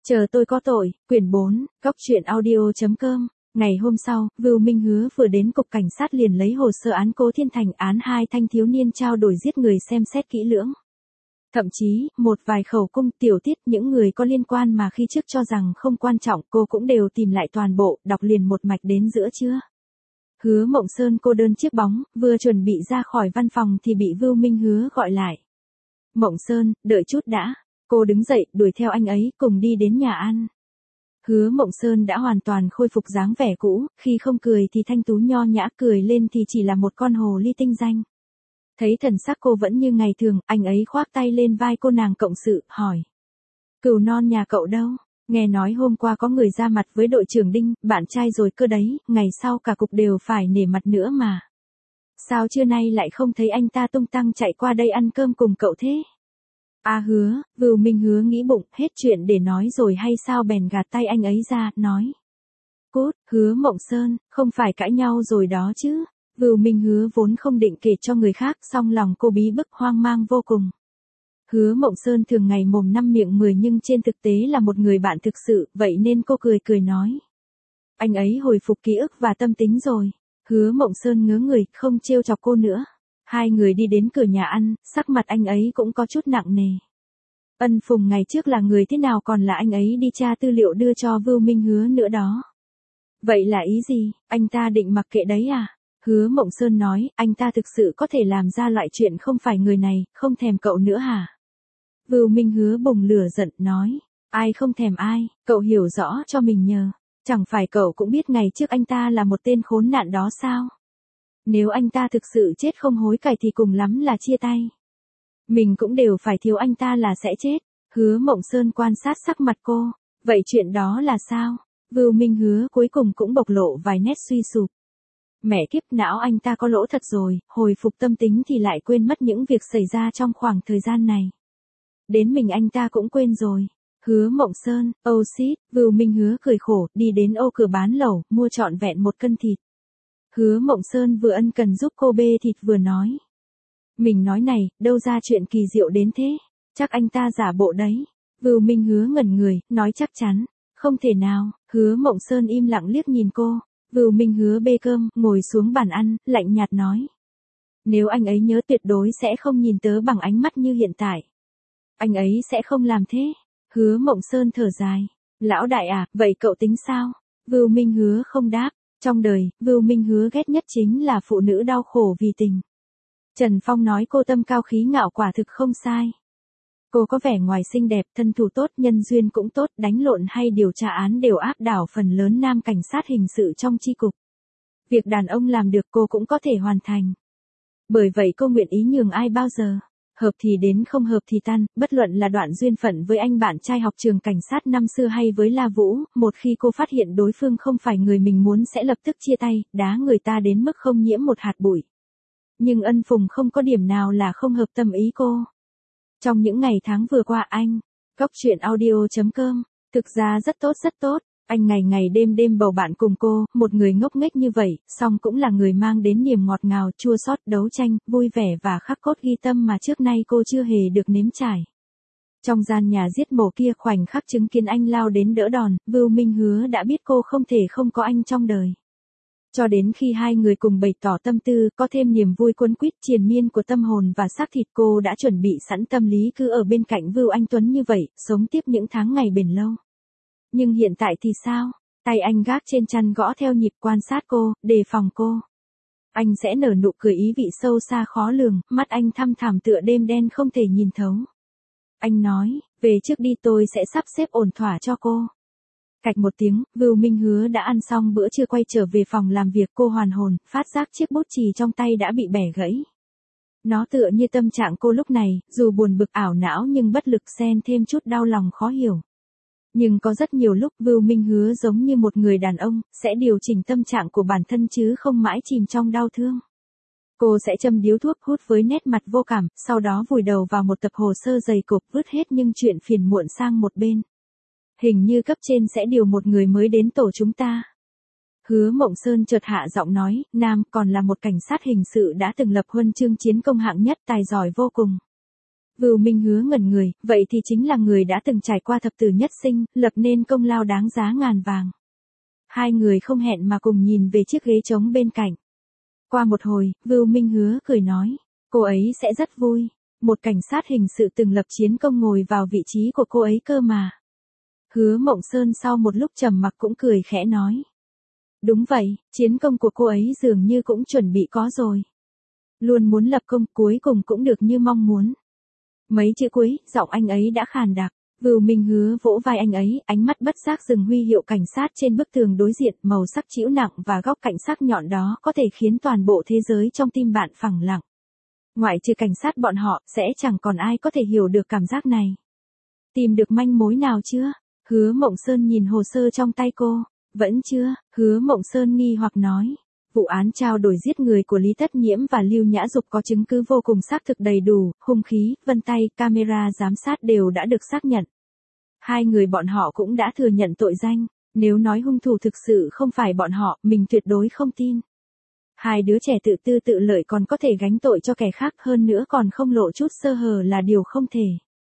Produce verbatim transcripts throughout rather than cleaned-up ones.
Chờ tôi có tội, quyển bốn, góc truyện audio chấm com. Ngày hôm sau, Vưu Minh Hứa vừa đến cục cảnh sát liền lấy hồ sơ án Cố Thiên Thành án hai thanh thiếu niên trao đổi giết người xem xét kỹ lưỡng. Thậm chí, một vài khẩu cung tiểu tiết những người có liên quan mà khi trước cho rằng không quan trọng cô cũng đều tìm lại toàn bộ, đọc liền một mạch đến giữa trưa. Hứa Mộng Sơn cô đơn chiếc bóng, vừa chuẩn bị ra khỏi văn phòng thì bị Vưu Minh Hứa gọi lại. Mộng Sơn, đợi chút đã. Cô đứng dậy, đuổi theo anh ấy, cùng đi đến nhà ăn. Hứa Mộng Sơn đã hoàn toàn khôi phục dáng vẻ cũ, khi không cười thì thanh tú nho nhã, cười lên thì chỉ là một con hồ ly tinh danh. Thấy thần sắc cô vẫn như ngày thường, anh ấy khoác tay lên vai cô nàng cộng sự, hỏi. Cừu non nhà cậu đâu? Nghe nói hôm qua có người ra mặt với đội trưởng Đinh, bạn trai rồi cơ đấy, ngày sau cả cục đều phải nể mặt nữa mà. Sao trưa nay lại không thấy anh ta tung tăng chạy qua đây ăn cơm cùng cậu thế? À Hứa, Vưu Minh Hứa nghĩ bụng, hết chuyện để nói rồi hay sao bèn gạt tay anh ấy ra, nói. Cút, Hứa Mộng Sơn, không phải cãi nhau rồi đó chứ. Vưu Minh Hứa vốn không định kể cho người khác, song lòng cô bí bức hoang mang vô cùng. Hứa Mộng Sơn thường ngày mồm năm miệng mười nhưng trên thực tế là một người bạn thực sự, vậy nên cô cười cười nói. Anh ấy hồi phục ký ức và tâm tính rồi. Hứa Mộng Sơn ngớ người, không trêu chọc cô nữa. Hai người đi đến cửa nhà ăn, sắc mặt anh ấy cũng có chút nặng nề. Ân Phùng ngày trước là người thế nào còn là anh ấy đi tra tư liệu đưa cho Vưu Minh Hứa nữa đó. Vậy là ý gì, anh ta định mặc kệ đấy à? Hứa Mộng Sơn nói, anh ta thực sự có thể làm ra loại chuyện không phải người này, không thèm cậu nữa hả? Vưu Minh Hứa bùng lửa giận, nói, ai không thèm ai, cậu hiểu rõ cho mình nhờ. Chẳng phải cậu cũng biết ngày trước anh ta là một tên khốn nạn đó sao? Nếu anh ta thực sự chết không hối cải thì cùng lắm là chia tay. Mình cũng đều phải thiếu anh ta là sẽ chết. Hứa Mộng Sơn quan sát sắc mặt cô. Vậy chuyện đó là sao? Vưu Minh Hứa cuối cùng cũng bộc lộ vài nét suy sụp. Mẹ kiếp, não anh ta có lỗ thật rồi, hồi phục tâm tính thì lại quên mất những việc xảy ra trong khoảng thời gian này. Đến mình anh ta cũng quên rồi. Hứa Mộng Sơn, oh shit, Vưu Minh Hứa cười khổ, đi đến ô cửa bán lẩu, mua trọn vẹn một cân thịt. Hứa Mộng Sơn vừa ân cần giúp cô bê thịt vừa nói. Mình nói này, đâu ra chuyện kỳ diệu đến thế, chắc anh ta giả bộ đấy. Vưu Minh Hứa ngẩn người, nói chắc chắn, không thể nào. Hứa Mộng Sơn im lặng liếc nhìn cô. Vưu Minh Hứa bê cơm, ngồi xuống bàn ăn, lạnh nhạt nói. Nếu anh ấy nhớ tuyệt đối sẽ không nhìn tớ bằng ánh mắt như hiện tại. Anh ấy sẽ không làm thế. Hứa Mộng Sơn thở dài. Lão đại à, vậy cậu tính sao? Vưu Minh Hứa không đáp. Trong đời, Vưu Minh Hứa ghét nhất chính là phụ nữ đau khổ vì tình. Trần Phong nói cô tâm cao khí ngạo quả thực không sai. Cô có vẻ ngoài xinh đẹp, thân thủ tốt, nhân duyên cũng tốt, đánh lộn hay điều tra án đều áp đảo phần lớn nam cảnh sát hình sự trong chi cục. Việc đàn ông làm được cô cũng có thể hoàn thành. Bởi vậy cô nguyện ý nhường ai bao giờ. Hợp thì đến, không hợp thì tan, bất luận là đoạn duyên phận với anh bạn trai học trường cảnh sát năm xưa hay với La Vũ, một khi cô phát hiện đối phương không phải người mình muốn sẽ lập tức chia tay, đá người ta đến mức không nhiễm một hạt bụi. Nhưng Ân Phùng không có điểm nào là không hợp tâm ý cô. Trong những ngày tháng vừa qua anh, góc truyện audio chấm com, thực ra rất tốt rất tốt. Anh ngày ngày đêm đêm bầu bạn cùng cô, một người ngốc nghếch như vậy, song cũng là người mang đến niềm ngọt ngào, chua xót, đấu tranh, vui vẻ và khắc cốt ghi tâm mà trước nay cô chưa hề được nếm trải. Trong gian nhà giết mổ kia, khoảnh khắc chứng kiến anh lao đến đỡ đòn, Vưu Minh Hứa đã biết cô không thể không có anh trong đời. Cho đến khi hai người cùng bày tỏ tâm tư, có thêm niềm vui cuốn quýt triền miên của tâm hồn và xác thịt, cô đã chuẩn bị sẵn tâm lý cứ ở bên cạnh Vưu Anh Tuấn như vậy, sống tiếp những tháng ngày bền lâu. Nhưng hiện tại thì sao? Tay anh gác trên chăn gõ theo nhịp, quan sát cô, đề phòng cô. Anh sẽ nở nụ cười ý vị sâu xa khó lường, mắt anh thăm thẳm tựa đêm đen không thể nhìn thấu. Anh nói, về trước đi, tôi sẽ sắp xếp ổn thỏa cho cô. Cạch một tiếng, Vưu Minh Hứa đã ăn xong bữa trưa quay trở về phòng làm việc, cô hoàn hồn, phát giác chiếc bút chì trong tay đã bị bẻ gãy. Nó tựa như tâm trạng cô lúc này, dù buồn bực ảo não nhưng bất lực, xen thêm chút đau lòng khó hiểu. Nhưng có rất nhiều lúc Vưu Minh Hứa giống như một người đàn ông, sẽ điều chỉnh tâm trạng của bản thân chứ không mãi chìm trong đau thương. Cô sẽ châm điếu thuốc hút với nét mặt vô cảm, sau đó vùi đầu vào một tập hồ sơ dày cộp, vứt hết những chuyện phiền muộn sang một bên. Hình như cấp trên sẽ điều một người mới đến tổ chúng ta. Hứa Mộng Sơn chợt hạ giọng nói, nam, còn là một cảnh sát hình sự đã từng lập huân chương chiến công hạng nhất, tài giỏi vô cùng. Vưu Minh Hứa ngẩn người, vậy thì chính là người đã từng trải qua thập tử nhất sinh, lập nên công lao đáng giá ngàn vàng. Hai người không hẹn mà cùng nhìn về chiếc ghế trống bên cạnh. Qua một hồi, Vưu Minh Hứa cười nói, cô ấy sẽ rất vui. Một cảnh sát hình sự từng lập chiến công ngồi vào vị trí của cô ấy cơ mà. Hứa Mộng Sơn sau một lúc trầm mặc cũng cười khẽ nói. Đúng vậy, chiến công của cô ấy dường như cũng chuẩn bị có rồi. Luôn muốn lập công, cuối cùng cũng được như mong muốn. Mấy chữ cuối, giọng anh ấy đã khàn đặc. Vưu Minh Hứa vỗ vai anh ấy, ánh mắt bất giác dừng huy hiệu cảnh sát trên bức tường đối diện, màu sắc trĩu nặng và góc cạnh sắc nhọn đó có thể khiến toàn bộ thế giới trong tim bạn phẳng lặng. Ngoại trừ cảnh sát bọn họ, sẽ chẳng còn ai có thể hiểu được cảm giác này. Tìm được manh mối nào chưa? Hứa Mộng Sơn nhìn hồ sơ trong tay cô. Vẫn chưa, Hứa Mộng Sơn nghi hoặc nói. Vụ án trao đổi giết người của Lý Tất Nhiễm và Lưu Nhã Dục có chứng cứ vô cùng xác thực đầy đủ, hung khí, vân tay, camera giám sát đều đã được xác nhận. Hai người bọn họ cũng đã thừa nhận tội danh, nếu nói hung thủ thực sự không phải bọn họ, mình tuyệt đối không tin. Hai đứa trẻ tự tư tự lợi còn có thể gánh tội cho kẻ khác, hơn nữa còn không lộ chút sơ hở là điều không thể.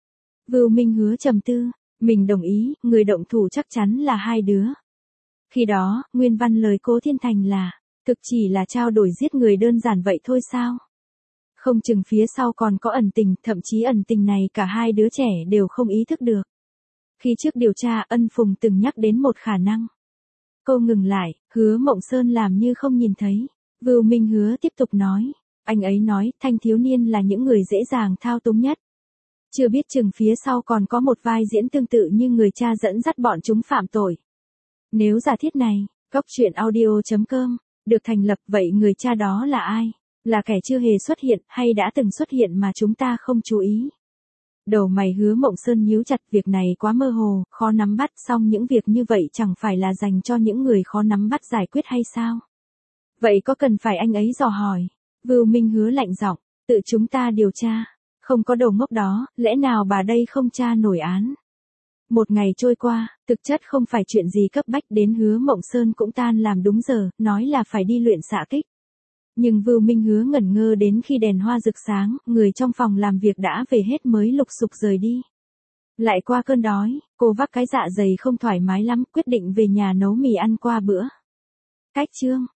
Vưu Minh Hứa trầm tư, mình đồng ý, người động thủ chắc chắn là hai đứa. Khi đó, nguyên văn lời Cố Thiên Thành là, thực chỉ là trao đổi giết người đơn giản vậy thôi sao? Không chừng phía sau còn có ẩn tình, thậm chí ẩn tình này cả hai đứa trẻ đều không ý thức được. Khi trước điều tra, Ân Phùng từng nhắc đến một khả năng. Cô ngừng lại, Hứa Mộng Sơn làm như không nhìn thấy. Vưu Minh Hứa tiếp tục nói, anh ấy nói thanh thiếu niên là những người dễ dàng thao túng nhất. Chưa biết chừng phía sau còn có một vai diễn tương tự như người cha dẫn dắt bọn chúng phạm tội. Nếu giả thiết này, Cóc Truyện Audio chấm com, được thành lập, vậy người cha đó là ai? Là kẻ chưa hề xuất hiện hay đã từng xuất hiện mà chúng ta không chú ý? Đầu mày Hứa Mộng Sơn nhíu chặt, việc này quá mơ hồ, khó nắm bắt, xong những việc như vậy chẳng phải là dành cho những người khó nắm bắt giải quyết hay sao? Vậy có cần phải anh ấy dò hỏi? Vưu Minh Hứa lạnh giọng, tự chúng ta điều tra. Không có đầu ngốc đó, lẽ nào bà đây không tra nổi án? Một ngày trôi qua, thực chất không phải chuyện gì cấp bách, đến Hứa Mộng Sơn cũng tan làm đúng giờ, nói là phải đi luyện xạ kích. Nhưng Vưu Minh Hứa ngẩn ngơ đến khi đèn hoa rực sáng, người trong phòng làm việc đã về hết mới lục sục rời đi. Lại qua cơn đói, cô vác cái dạ dày không thoải mái lắm, quyết định về nhà nấu mì ăn qua bữa. Cách chương